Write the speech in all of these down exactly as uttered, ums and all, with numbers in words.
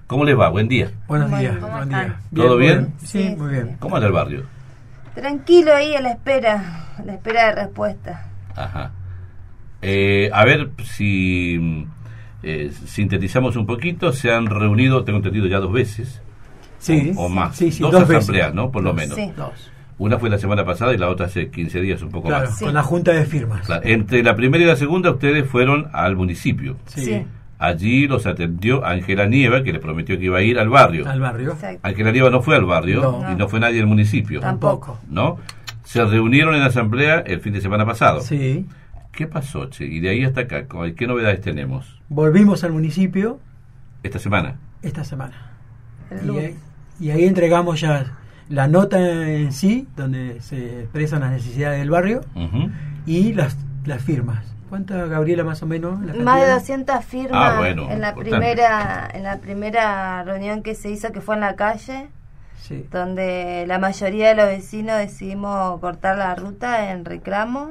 ¿Cómo les va? Buen día. Buenos Bueno, días. ¿cómo Buen están? día. ¿Todo bien? Muy Sí, Sí, muy sí. bien. ¿Cómo anda el barrio? Tranquilo ahí a la espera, a la espera de respuesta. Ajá. Eh, a ver si eh, sintetizamos un poquito. Se han reunido, tengo entendido, ya dos veces. Sí. O, o más. Sí, sí, dos, dos asambleas, veces. ¿no? Por lo Dos. menos. Sí. Dos. Una fue la semana pasada y la otra hace quince días, un poco Claro, más. Sí. con la junta de firmas. Claro, entre la primera y la segunda ustedes fueron al municipio. Sí. Sí. Allí los atendió Ángela Nieva, que les prometió que iba a ir al barrio. Al barrio. Exacto. Ángela Nieva no fue al barrio No. y no fue nadie del municipio, Tampoco. ¿no? Se reunieron en la asamblea el fin de semana pasado. Sí. ¿Qué pasó, che? Y de ahí hasta acá, ¿qué novedades tenemos Volvimos al municipio esta semana? esta semana. El Y lunes. ahí, y ahí entregamos ya la nota en sí, donde se expresan las necesidades del barrio, Ujú. y las, las firmas. ¿Cuántas, Gabriela, más o menos? la Más de cantidad? doscientas firmas Ah, bueno, en la importante. primera en la primera reunión que se hizo, que fue en la calle, Sí. donde la mayoría de los vecinos decidimos cortar la ruta en reclamo.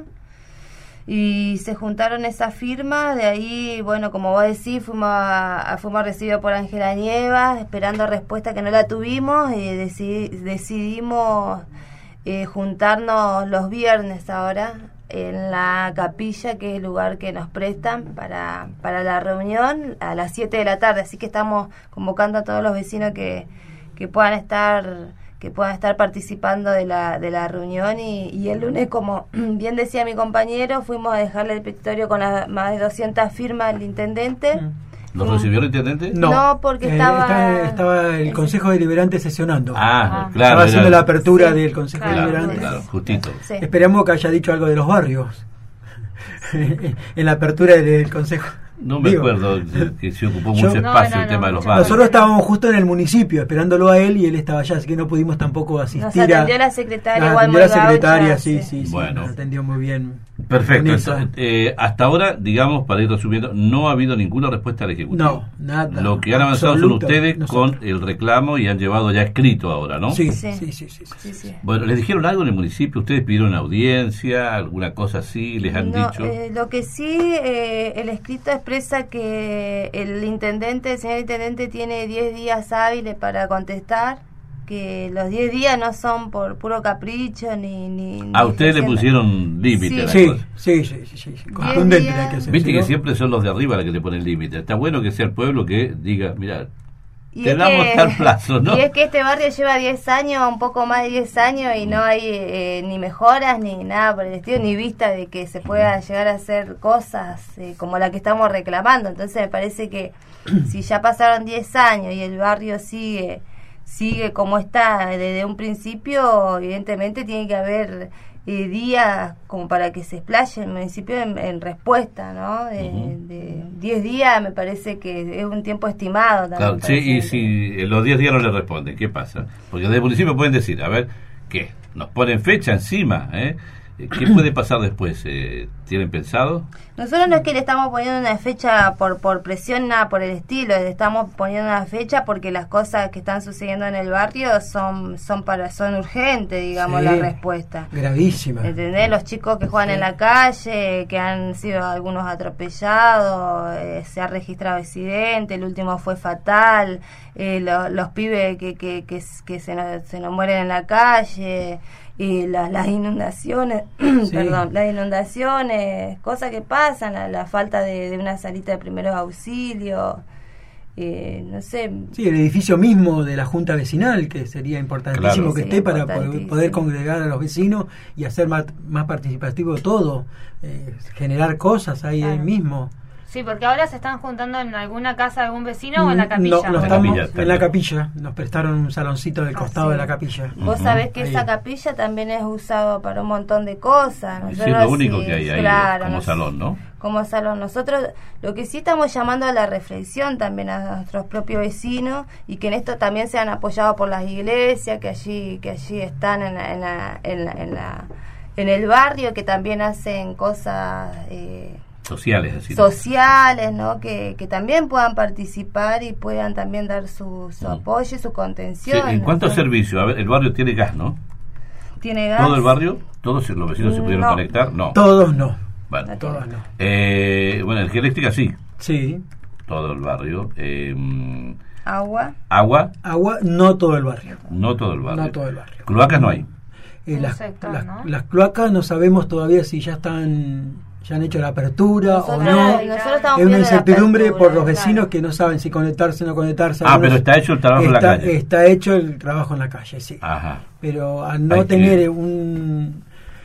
Y se juntaron esas firmas, de ahí, bueno, como vos decís, fuimos, a, a- fuimos recibidos por Ángela Nieva, esperando respuesta que no la tuvimos, y decidi- decidimos eh, juntarnos los viernes ahora en la capilla, que es el lugar que nos prestan para, para la reunión, a las siete de la tarde. Así que estamos convocando a todos los vecinos que, que puedan estar que puedan estar participando de la de la reunión, y, y el lunes, como bien decía mi compañero, fuimos a dejarle el petitorio con las más de doscientas firmas al intendente. Mm. ¿Los recibió el intendente? No, No, porque estaba- está- estaba el Consejo Deliberante sesionando. Ah, Ah. claro. Estaba haciendo era- la apertura Sí, del Consejo claro, Deliberante. Claro, claro, justito. Sí. Esperamos que haya dicho algo de los barrios en la apertura del Consejo. No me Digo, acuerdo que, que se ocupó yo- mucho No, espacio no, el tema no, de los mucho barrios. Nosotros estábamos justo en el municipio esperándolo a él y él estaba allá, así que no pudimos tampoco asistir. Nos atendió a, la secretaria, Nos igual atendió la muy gaucha, secretaria, sí, sí. sí, sí, Bueno. nos atendió muy bien. Perfecto. Bonita. Entonces, eh, hasta ahora, digamos, para ir resumiendo, no ha habido ninguna respuesta al Ejecutivo. No, nada. Lo que han avanzado Absoluto, son ustedes nosotros. con el reclamo y han llevado ya escrito ahora, ¿no? Sí, Sí. sí, sí, sí, sí, Sí, sí. sí. Bueno, ¿les dijeron algo en el municipio? ¿Ustedes pidieron audiencia, alguna cosa así? ¿Les han No, dicho? eh, lo que sí, eh, el escrito expresa que el intendente, el señor intendente, tiene diez días hábiles para contestar, que los diez días no son por puro capricho ni... ni A ni ustedes le siempre. pusieron límite a la Sí, cosa. sí, sí, sí, sí, sí. Contundente días. la que se Viste que ¿no? siempre son los de arriba los que le ponen límite. Está bueno que sea el pueblo que diga, mira, Y te es damos que- tal plazo, ¿no? Y es que este barrio lleva diez años, un poco más de diez años, y no hay eh, ni mejoras ni nada por el estilo, ni vista de que se pueda llegar a hacer cosas eh, como la que estamos reclamando. Entonces me parece que si ya pasaron diez años y el barrio sigue sigue como está desde un principio, evidentemente tiene que haber eh, días como para que se explaye el municipio en, en respuesta, ¿no? De, Ujú. de diez días me parece que es un tiempo estimado también. Claro, para sí, y ese- si en los diez días no le responden, ¿qué pasa? Porque desde el municipio pueden decir, a ver, ¿qué? Nos ponen fecha encima, ¿eh? ¿Qué puede pasar después? Eh, ¿Tienen pensado? Nosotros no es que le estamos poniendo una fecha por por presión, nada por el estilo, le estamos poniendo una fecha porque las cosas que están sucediendo en el barrio son son para son urgentes, digamos, Sí. la respuesta. Gravísima. ¿Entendés? Los chicos que juegan Sí. en la calle, que han sido algunos atropellados, eh, se ha registrado accidente, el último fue fatal, eh, lo- los pibes que, que, que, s- que se, nos, se nos mueren en la calle, y la- las inundaciones, Sí. perdón, las inundaciones, cosas que pasan, la, la falta de, de una salita de primeros auxilios, eh, no sé. Sí, el edificio mismo de la Junta Vecinal, que sería importantísimo Claro. que Sí, esté para poder, importantísimo. poder congregar a los vecinos y hacer más, más participativo todo, eh, generar cosas ahí, ahí Claro. mismo. Sí, porque ahora se están juntando en alguna casa de algún vecino o en la No, capilla. no, En la estamos capilla, en la claro. capilla, nos prestaron un saloncito del Ah, costado sí. de la capilla. Vos Ujú. sabés que Ahí. esa capilla también es usado para un montón de cosas. Sí, es Nosotros lo único sí, que hay ahí claro, como nos- salón, ¿no? Como salón. Nosotros lo que sí estamos llamando a la reflexión también a nuestros propios vecinos, y que en esto también sean apoyados por las iglesias que allí que allí están en la, en la, en la, en la- en el barrio, que también hacen cosas eh, Sociales, así. ¿no? sociales, ¿no? Que, que también puedan participar y puedan también dar su, su Mm. apoyo y su Sí, contención. en cuanto a ¿no? servicio, a ver, el barrio tiene gas, ¿no? ¿Tiene gas? ¿Todo el barrio? ¿Todos los vecinos se pudieron No. conectar? No. Todos no, Bueno, No. todos no. eh, bueno, energía eléctrica sí, Sí, todo el barrio. Eh, Agua. Agua, Agua, no todo el barrio. no todo el barrio. No todo el barrio. Cloacas no hay. Eh, Un las, sector, las- ¿no? las cloacas no sabemos todavía si ya están, ya han hecho la apertura Nosotros, o no. nosotros estamos Es una viendo la incertidumbre apertura, por los vecinos claro. que no saben si conectarse o no conectarse. Ah, Algunos- pero está hecho el trabajo en la está, calle. está hecho el trabajo en la calle, sí. Ajá. Pero al no Hay que- tener un,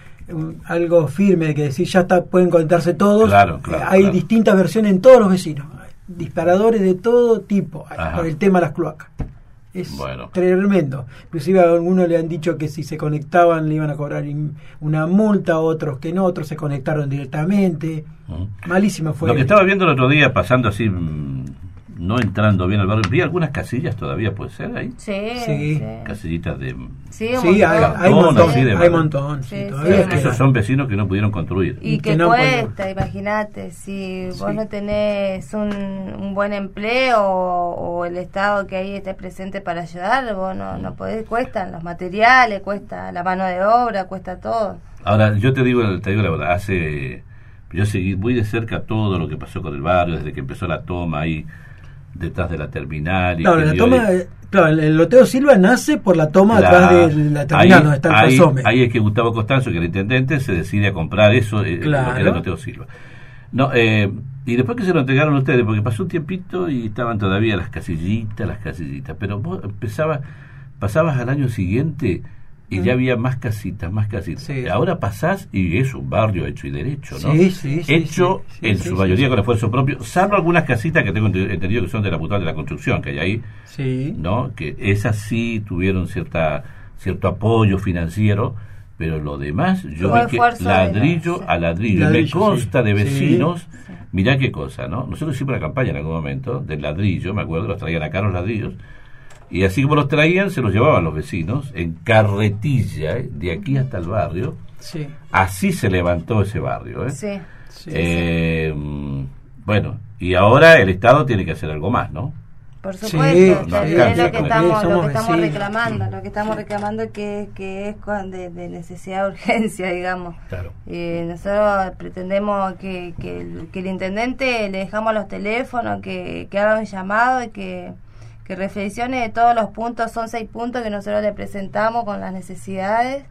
un- algo firme de que decir ya está, pueden conectarse todos, Claro, claro, eh, hay claro. distintas versiones en todos los vecinos. Disparadores de todo tipo Ajá. por el tema de las cloacas. Es Bueno. tremendo. Inclusive a algunos le han dicho que si se conectaban le iban a cobrar in- una multa, otros que no, otros se conectaron directamente. Mm. Malísima fue. Lo que estaba viendo el otro día, pasando así, mm, no entrando bien al barrio, vi algunas casillas todavía, puede ser ahí. Sí, Sí. sí. Casillitas de... Sí, un Sí, montón. hay, hay Cartón, montón, así de hay madera. montón. Sí, Sí, todavía sí. queda. Esos son vecinos que no pudieron construir. Y Que que no cuesta, imagínate, si vos Sí. no tenés un, un buen empleo o, o el Estado que ahí esté presente para ayudar, vos no, no podés, cuestan los materiales, cuesta la mano de obra, cuesta todo. Ahora, yo te digo, te digo la verdad, hace... Yo seguí muy de cerca todo lo que pasó con el barrio, desde que empezó la toma ahí detrás de la terminal. Y Claro, que la dio toma, ahí- eh, claro, el, el Loteo Silva nace por la toma La- atrás de la terminal ahí, donde está el ahí, Pasome. ahí es que Gustavo Costanzo, que era intendente, se decide a comprar eso, eh, Claro. lo que era el Loteo Silva. No, eh, y después que se lo entregaron a ustedes, porque pasó un tiempito y estaban todavía las casillitas, las casillitas, pero vos empezabas, pasabas al año siguiente y ya había más casitas, más casitas. Sí. Ahora pasás y es un barrio hecho y derecho, ¿no? Sí, sí, sí, hecho sí, sí, en sí, su sí, mayoría sí. con esfuerzo propio, salvo algunas casitas que tengo ent- entendido que son de la Mutual de la Construcción, que hay ahí, Sí. ¿no? Que esas sí tuvieron cierta cierto apoyo financiero, pero lo demás yo Fue vi que esfuerzo de ladrillo la- a ladrillo, y me Ladrillo, consta sí. de Sí. vecinos, mirá qué cosa, ¿no? Nosotros hicimos una campaña en algún momento del ladrillo, me acuerdo, los traían acá los ladrillos, y así como los traían, se los llevaban los vecinos en carretilla, ¿eh? De aquí hasta el barrio, Sí. así se levantó ese barrio, ¿eh? Sí. Sí. Eh, mm, bueno, y ahora el Estado tiene que hacer algo más, ¿no? Por Sí, supuesto, no es alcanza lo que con estamos, eso. lo que Somos estamos vecinos. reclamando, lo que estamos reclamando que, que es con- de, de necesidad de urgencia, digamos. Claro. Eh, nosotros pretendemos que, que, el, que el intendente le dejamos los teléfonos, que, que haga un llamado y que, que reflexione de todos los puntos, son seis puntos que nosotros le presentamos con las necesidades.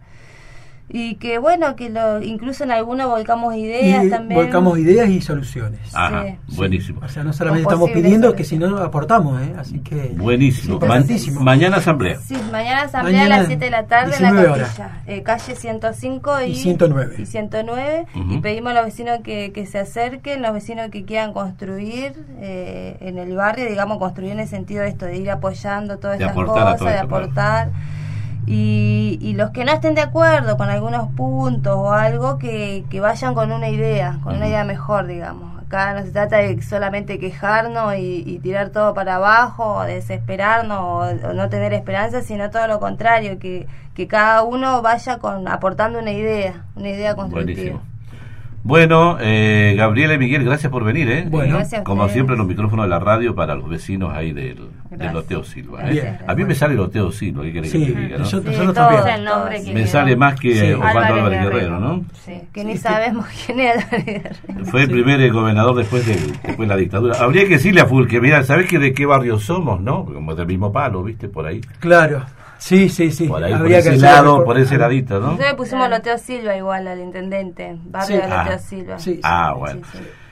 Y que bueno, que lo, incluso en algunos volcamos ideas Y también. volcamos ideas y soluciones. Ajá, Sí. buenísimo. O sea, no solamente Con estamos posibles pidiendo, que si soluciones. no aportamos, ¿eh? Así que... Buenísimo. es Ma- importantísimo. mañana asamblea. Sí, mañana asamblea Mañana, a las siete de la tarde en la diecinueve horas. capilla, eh, calle ciento cinco y, Y ciento nueve. y ciento nueve, Ujú. y pedimos a los vecinos que, que se acerquen, los vecinos que quieran construir eh, en el barrio, digamos, construir en el sentido de esto, de ir apoyando todas De estas aportar a cosas, todo de esto, claro. aportar. Y, y los que no estén de acuerdo con algunos puntos o algo, que, que vayan con una idea, con una Ujú. idea mejor, digamos. Acá no se trata de solamente quejarnos y, y tirar todo para abajo, o desesperarnos o, o no tener esperanza, sino todo lo contrario, que, que cada uno vaya con aportando una idea, una idea constructiva. Buenísimo. Bueno, eh, Gabriela y Miguel, gracias por venir, ¿eh? Bueno. Gracias a Como ustedes. siempre, los micrófonos de la radio para los vecinos ahí del, del Gracias. Loteo Silva. ¿eh? Bien. A mí me sale Loteo Silva, ¿qué querés Sí, que te diga, no? yo- Sí, nosotros todo también. es el nombre que Me quedó. sale más que Sí. Osvaldo Álvarez Álvarez Guerrero, Guerrero. ¿no? Sí, que ni Sí. sabemos quién es Álvarez Guerrero. Fue el primer eh, gobernador después de, después de la dictadura. Habría que decirle a Full que, mira, ¿sabés que de qué barrio somos, no? Como del mismo palo, ¿viste? Por ahí. Claro. Sí, sí, sí. Por ahí, por Habría ese hacer lado, mejor- por ese ladito, ¿no? Nosotros le pusimos Loteo Silva igual al intendente, barrio Sí. de Loteo Ah. Silva. Sí, sí. Ah, bueno. Sí, sí.